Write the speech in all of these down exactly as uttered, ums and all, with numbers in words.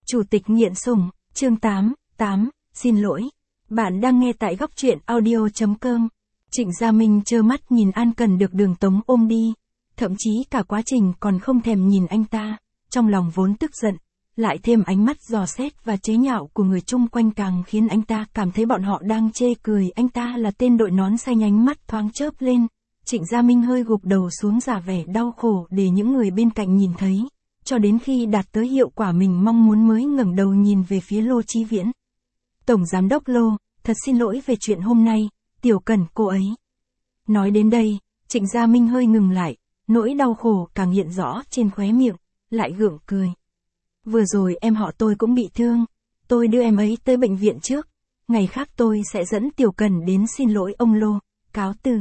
Chủ tịch nghiện sủng, chương tám, tám, xin lỗi. Bạn đang nghe tại góc truyện audio chấm com. Trịnh Gia Minh trơ mắt nhìn An Cần được Đường Tống ôm đi. Thậm chí cả quá trình còn không thèm nhìn anh ta. Trong lòng vốn tức giận. Lại thêm ánh mắt dò xét và chế nhạo của người chung quanh càng khiến anh ta cảm thấy bọn họ đang chê cười anh ta là tên đội nón xanh. Ánh mắt thoáng chớp lên. Trịnh Gia Minh hơi gục đầu xuống giả vẻ đau khổ để những người bên cạnh nhìn thấy. Cho đến khi đạt tới hiệu quả mình mong muốn mới ngẩng đầu nhìn về phía Lô Chí Viễn. Tổng Giám đốc Lô, thật xin lỗi về chuyện hôm nay, Tiểu Cần cô ấy. Nói đến đây, Trịnh Gia Minh hơi ngừng lại, nỗi đau khổ càng hiện rõ trên khóe miệng, lại gượng cười. Vừa rồi em họ tôi cũng bị thương, tôi đưa em ấy tới bệnh viện trước, ngày khác tôi sẽ dẫn Tiểu Cần đến xin lỗi ông Lô, cáo từ.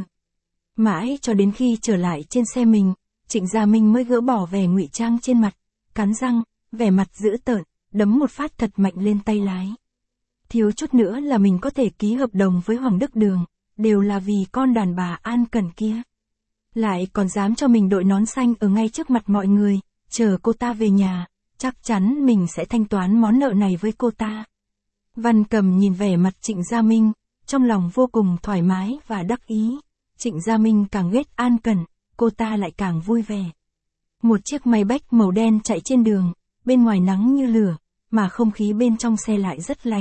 Mãi cho đến khi trở lại trên xe mình, Trịnh Gia Minh mới gỡ bỏ vẻ ngụy trang trên mặt, cắn răng, vẻ mặt dữ tợn, đấm một phát thật mạnh lên tay lái. Thiếu chút nữa là mình có thể ký hợp đồng với Hoàng Đức Đường, đều là vì con đàn bà An Cần kia. Lại còn dám cho mình đội nón xanh ở ngay trước mặt mọi người, chờ cô ta về nhà, chắc chắn mình sẽ thanh toán món nợ này với cô ta. Văn Cầm nhìn vẻ mặt Trịnh Gia Minh, trong lòng vô cùng thoải mái và đắc ý. Trịnh Gia Minh càng ghét An Cần, cô ta lại càng vui vẻ. Một chiếc Maybach màu đen chạy trên đường, bên ngoài nắng như lửa, mà không khí bên trong xe lại rất lạnh.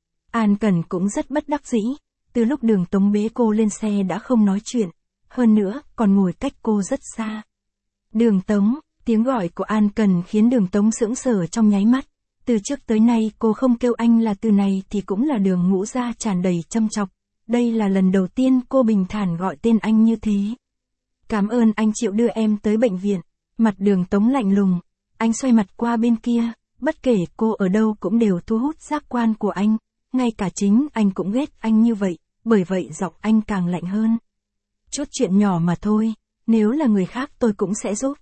An Cần cũng rất bất đắc dĩ, từ lúc Đường Tống bế cô lên xe đã không nói chuyện, hơn nữa còn ngồi cách cô rất xa. Đường Tống, tiếng gọi của An Cần khiến Đường Tống sững sờ trong nháy mắt, từ trước tới nay cô không kêu anh là từ này thì cũng là Đường Ngũ Gia tràn đầy châm chọc, đây là lần đầu tiên cô bình thản gọi tên anh như thế. Cảm ơn anh chịu đưa em tới bệnh viện. Mặt Đường Tống lạnh lùng, anh xoay mặt qua bên kia, bất kể cô ở đâu cũng đều thu hút giác quan của anh, ngay cả chính anh cũng ghét anh như vậy, bởi vậy giọng anh càng lạnh hơn. Chút chuyện nhỏ mà thôi, nếu là người khác tôi cũng sẽ giúp.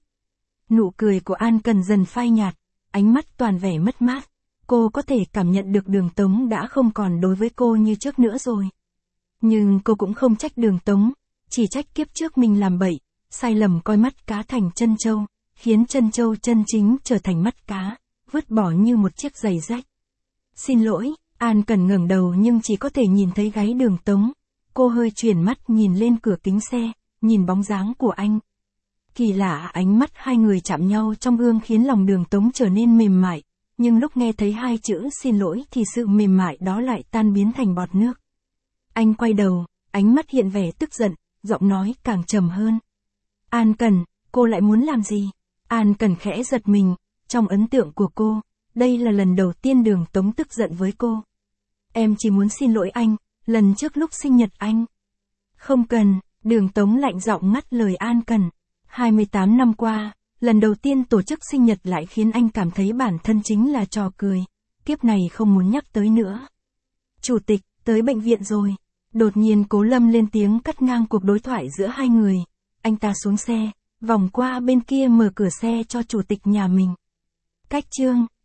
Nụ cười của An Cần dần phai nhạt, ánh mắt toàn vẻ mất mát, cô có thể cảm nhận được Đường Tống đã không còn đối với cô như trước nữa rồi. Nhưng cô cũng không trách Đường Tống, chỉ trách kiếp trước mình làm bậy. Sai lầm coi mắt cá thành chân trâu, khiến chân trâu chân chính trở thành mắt cá, vứt bỏ như một chiếc giày rách. Xin lỗi, An Cần ngẩng đầu nhưng chỉ có thể nhìn thấy gáy Đường Tống. Cô hơi chuyển mắt nhìn lên cửa kính xe, nhìn bóng dáng của anh. Kỳ lạ, ánh mắt hai người chạm nhau trong gương khiến lòng Đường Tống trở nên mềm mại, nhưng lúc nghe thấy hai chữ xin lỗi thì sự mềm mại đó lại tan biến thành bọt nước. Anh quay đầu, ánh mắt hiện vẻ tức giận, giọng nói càng trầm hơn. An Cần, cô lại muốn làm gì? An Cần khẽ giật mình, trong ấn tượng của cô, đây là lần đầu tiên Đường Tống tức giận với cô. Em chỉ muốn xin lỗi anh, lần trước lúc sinh nhật anh. Không cần, Đường Tống lạnh giọng ngắt lời An Cần. hai mươi tám năm qua, lần đầu tiên tổ chức sinh nhật lại khiến anh cảm thấy bản thân chính là trò cười. Kiếp này không muốn nhắc tới nữa. Chủ tịch, tới bệnh viện rồi. Đột nhiên Cố Lâm lên tiếng cắt ngang cuộc đối thoại giữa hai người. Anh ta xuống xe, vòng qua bên kia mở cửa xe cho chủ tịch nhà mình. Cách chương